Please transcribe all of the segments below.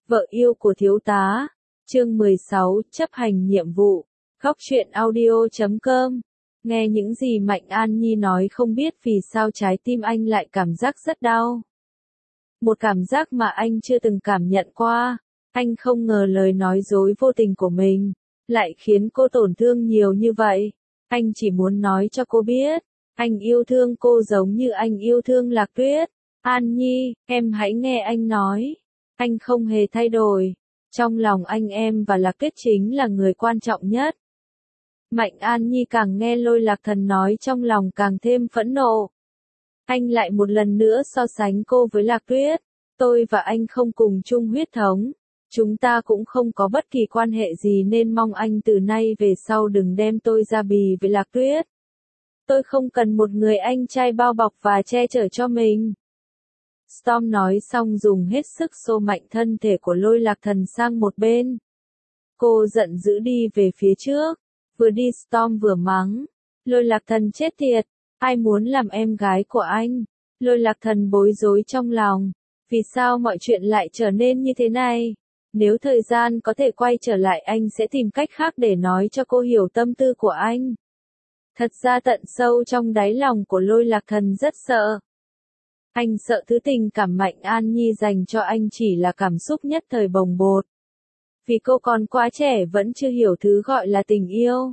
Vợ yêu của thiếu tá. Chương 16, chấp hành nhiệm vụ. Góc truyện audio.com. Nghe những gì Mạnh An Nhi nói không biết vì sao trái tim anh lại cảm giác rất đau. Một cảm giác mà anh chưa từng cảm nhận qua. Anh không ngờ lời nói dối vô tình của mình lại khiến cô tổn thương nhiều như vậy. Anh chỉ muốn nói cho cô biết, anh yêu thương cô giống như anh yêu thương Lạc Tuyết. An Nhi, em hãy nghe anh nói. Anh không hề thay đổi. Trong lòng anh em và Lạc Tuyết chính là người quan trọng nhất. Mạnh An Nhi càng nghe Lôi Lạc Thần nói trong lòng càng thêm phẫn nộ. Anh lại một lần nữa so sánh cô với Lạc Tuyết. Tôi và anh không cùng chung huyết thống. Chúng ta cũng không có bất kỳ quan hệ gì nên mong anh từ nay về sau đừng đem tôi ra bì với Lạc Tuyết. Tôi không cần một người anh trai bao bọc và che chở cho mình. Storm nói xong dùng hết sức xô mạnh thân thể của Lôi Lạc Thần sang một bên. Cô giận dữ đi về phía trước. Vừa đi Storm vừa mắng. Lôi Lạc Thần chết tiệt. Ai muốn làm em gái của anh? Lôi Lạc Thần bối rối trong lòng. Vì sao mọi chuyện lại trở nên như thế này? Nếu thời gian có thể quay trở lại anh sẽ tìm cách khác để nói cho cô hiểu tâm tư của anh. Thật ra tận sâu trong đáy lòng của Lôi Lạc Thần rất sợ. Anh sợ thứ tình cảm Mạnh An Nhi dành cho anh chỉ là cảm xúc nhất thời bồng bột. Vì cô còn quá trẻ vẫn chưa hiểu thứ gọi là tình yêu.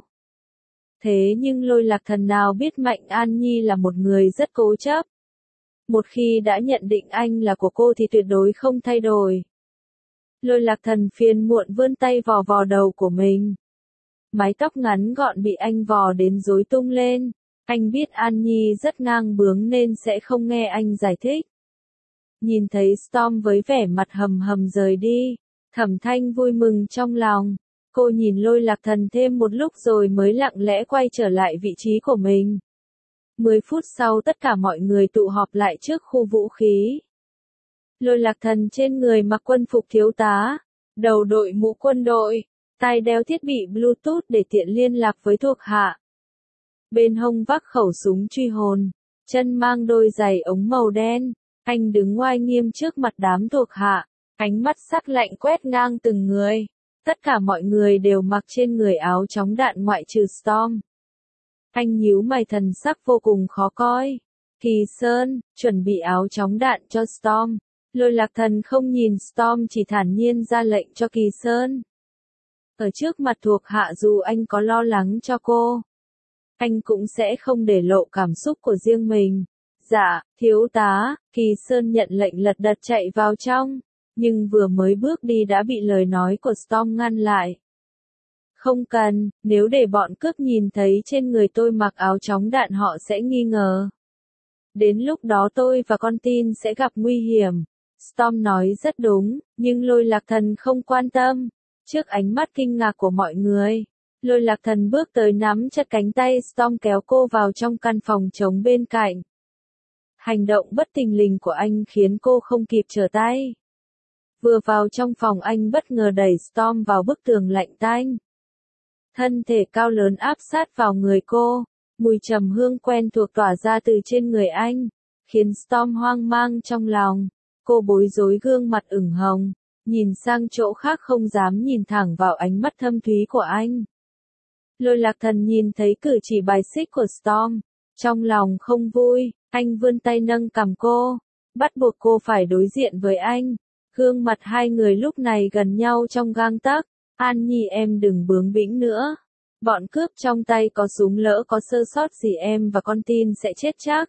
Thế nhưng Lôi Lạc Thần nào biết Mạnh An Nhi là một người rất cố chấp. Một khi đã nhận định anh là của cô thì tuyệt đối không thay đổi. Lôi Lạc Thần phiền muộn vươn tay vò vò đầu của mình. Mái tóc ngắn gọn bị anh vò đến rối tung lên. Anh biết An Nhi rất ngang bướng nên sẽ không nghe anh giải thích. Nhìn thấy Storm với vẻ mặt hầm hầm rời đi, Thẩm Thanh vui mừng trong lòng. Cô nhìn Lôi Lạc Thần thêm một lúc rồi mới lặng lẽ quay trở lại vị trí của mình. 10 phút sau tất cả mọi người tụ họp lại trước khu vũ khí. Lôi Lạc Thần trên người mặc quân phục thiếu tá, đầu đội mũ quân đội, tai đeo thiết bị Bluetooth để tiện liên lạc với thuộc hạ. Bên hông vác khẩu súng truy hồn, chân mang đôi giày ống màu đen, anh đứng oai nghiêm trước mặt đám thuộc hạ, ánh mắt sắc lạnh quét ngang từng người. Tất cả mọi người đều mặc trên người áo chống đạn ngoại trừ Storm. Anh nhíu mày thần sắc vô cùng khó coi. Kỳ Sơn, chuẩn bị áo chống đạn cho Storm. Lôi Lạc Thần không nhìn Storm chỉ thản nhiên ra lệnh cho Kỳ Sơn. Ở trước mặt thuộc hạ dù anh có lo lắng cho cô, anh cũng sẽ không để lộ cảm xúc của riêng mình. Dạ, thiếu tá, Kỳ Sơn nhận lệnh lật đật chạy vào trong, nhưng vừa mới bước đi đã bị lời nói của Storm ngăn lại. Không cần, nếu để bọn cướp nhìn thấy trên người tôi mặc áo chống đạn họ sẽ nghi ngờ. Đến lúc đó tôi và con tin sẽ gặp nguy hiểm. Storm nói rất đúng, nhưng Lôi Lạc Thần không quan tâm. Trước ánh mắt kinh ngạc của mọi người, Lôi Lạc Thần bước tới nắm chặt cánh tay Storm kéo cô vào trong căn phòng trống bên cạnh. Hành động bất thình lình của anh khiến cô không kịp trở tay. Vừa vào trong phòng anh bất ngờ đẩy Storm vào bức tường lạnh tanh. Thân thể cao lớn áp sát vào người cô, mùi trầm hương quen thuộc tỏa ra từ trên người anh, khiến Storm hoang mang trong lòng. Cô bối rối gương mặt ửng hồng, nhìn sang chỗ khác không dám nhìn thẳng vào ánh mắt thâm thúy của anh. Lôi Lạc Thần nhìn thấy cử chỉ bài xích của Storm, trong lòng không vui, anh vươn tay nâng cằm cô, bắt buộc cô phải đối diện với anh. Gương mặt hai người lúc này gần nhau trong gang tấc. An Nhi em đừng bướng bĩnh nữa. Bọn cướp trong tay có súng lỡ có sơ sót gì em và con tin sẽ chết chắc.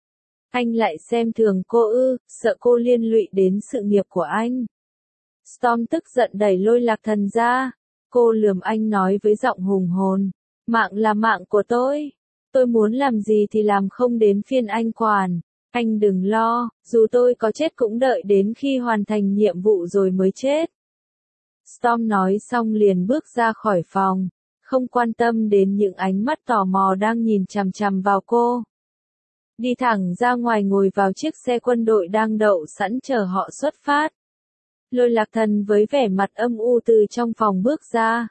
Anh lại xem thường cô ư, sợ cô liên lụy đến sự nghiệp của anh. Storm tức giận đẩy Lôi Lạc Thần ra. Cô lườm anh nói với giọng hùng hồn. Mạng là mạng của tôi muốn làm gì thì làm không đến phiên anh quản. Anh đừng lo, dù tôi có chết cũng đợi đến khi hoàn thành nhiệm vụ rồi mới chết. Storm nói xong liền bước ra khỏi phòng, không quan tâm đến những ánh mắt tò mò đang nhìn chằm chằm vào cô. Đi thẳng ra ngoài ngồi vào chiếc xe quân đội đang đậu sẵn chờ họ xuất phát. Lôi Lạc Thần với vẻ mặt âm u từ trong phòng bước ra.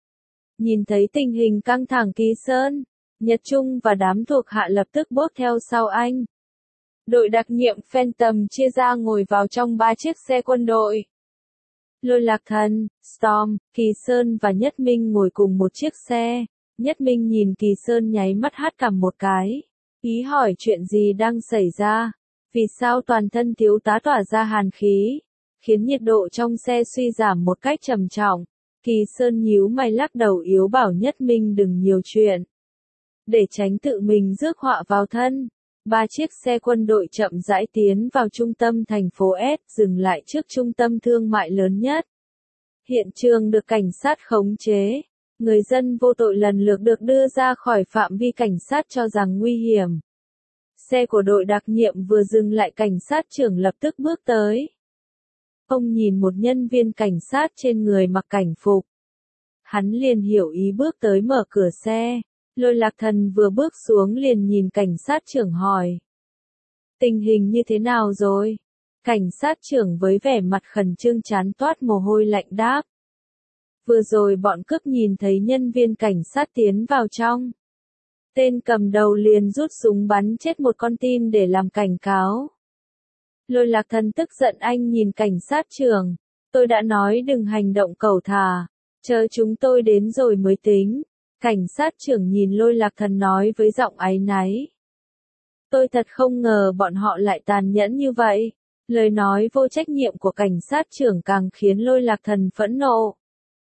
Nhìn thấy tình hình căng thẳng Kỳ Sơn, Nhật Trung và đám thuộc hạ lập tức bốt theo sau anh. Đội đặc nhiệm Phantom chia ra ngồi vào trong 3 chiếc xe quân đội. Lôi Lạc Thần, Storm, Kỳ Sơn và Nhất Minh ngồi cùng một chiếc xe. Nhất Minh nhìn Kỳ Sơn nháy mắt hắt cằm một cái. Ý hỏi chuyện gì đang xảy ra? Vì sao toàn thân thiếu tá tỏa ra hàn khí, khiến nhiệt độ trong xe suy giảm một cách trầm trọng? Kỳ Sơn nhíu mày lắc đầu yếu bảo Nhất Minh đừng nhiều chuyện, để tránh tự mình rước họa vào thân. 3 chiếc xe quân đội chậm rãi tiến vào trung tâm thành phố S, dừng lại trước trung tâm thương mại lớn nhất. Hiện trường được cảnh sát khống chế. Người dân vô tội lần lượt được đưa ra khỏi phạm vi cảnh sát cho rằng nguy hiểm. Xe của đội đặc nhiệm vừa dừng lại, cảnh sát trưởng lập tức bước tới. Ông nhìn một nhân viên cảnh sát trên người mặc cảnh phục. Hắn liền hiểu ý bước tới mở cửa xe. Lôi Lạc Thần vừa bước xuống liền nhìn cảnh sát trưởng hỏi. Tình hình như thế nào rồi? Cảnh sát trưởng với vẻ mặt khẩn trương trán toát mồ hôi lạnh đáp. Vừa rồi bọn cướp nhìn thấy nhân viên cảnh sát tiến vào trong. Tên cầm đầu liền rút súng bắn chết một con tin để làm cảnh cáo. Lôi Lạc Thần tức giận anh nhìn cảnh sát trưởng. Tôi đã nói đừng hành động cẩu thả. Chờ chúng tôi đến rồi mới tính. Cảnh sát trưởng nhìn Lôi Lạc Thần nói với giọng áy náy. Tôi thật không ngờ bọn họ lại tàn nhẫn như vậy. Lời nói vô trách nhiệm của cảnh sát trưởng càng khiến Lôi Lạc Thần phẫn nộ.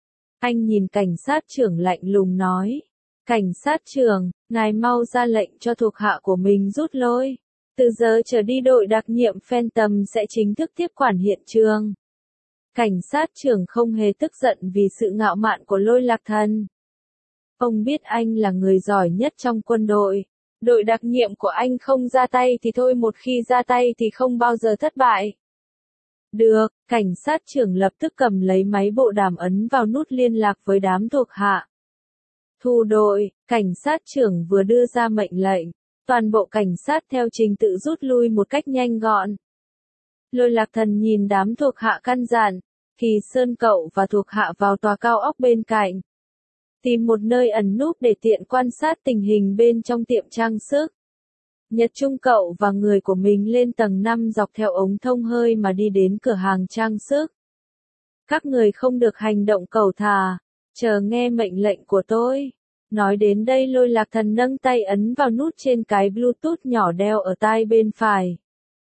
Anh nhìn cảnh sát trưởng lạnh lùng nói. Cảnh sát trưởng, ngài mau ra lệnh cho thuộc hạ của mình rút lui. Từ giờ trở đi đội đặc nhiệm Phantom sẽ chính thức tiếp quản hiện trường. Cảnh sát trưởng không hề tức giận vì sự ngạo mạn của Lôi Lạc Thần. Ông biết anh là người giỏi nhất trong quân đội. Đội đặc nhiệm của anh không ra tay thì thôi, một khi ra tay thì không bao giờ thất bại. Được, cảnh sát trưởng lập tức cầm lấy máy bộ đàm ấn vào nút liên lạc với đám thuộc hạ. Thu đội, cảnh sát trưởng vừa đưa ra mệnh lệnh. Toàn bộ cảnh sát theo trình tự rút lui một cách nhanh gọn. Lôi Lạc Thần nhìn đám thuộc hạ căn dặn. Kỳ Sơn cậu và thuộc hạ vào tòa cao ốc bên cạnh. Tìm một nơi ẩn núp để tiện quan sát tình hình bên trong tiệm trang sức. Nhật Trung cậu và người của mình lên tầng 5 dọc theo ống thông hơi mà đi đến cửa hàng trang sức. Các người không được hành động cẩu thả, chờ nghe mệnh lệnh của tôi. Nói đến đây Lôi Lạc Thần nâng tay ấn vào nút trên cái Bluetooth nhỏ đeo ở tai bên phải.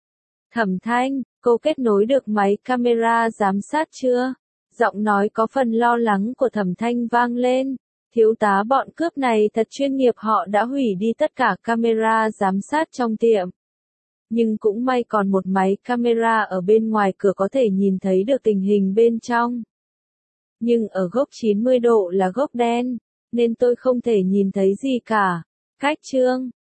Thẩm Thanh, cô kết nối được máy camera giám sát chưa? Giọng nói có phần lo lắng của Thẩm Thanh vang lên. Thiếu tá, bọn cướp này thật chuyên nghiệp, họ đã hủy đi tất cả camera giám sát trong tiệm. Nhưng cũng may còn một máy camera ở bên ngoài cửa có thể nhìn thấy được tình hình bên trong. Nhưng ở góc 90 độ là góc đen, nên tôi không thể nhìn thấy gì cả. Cách chương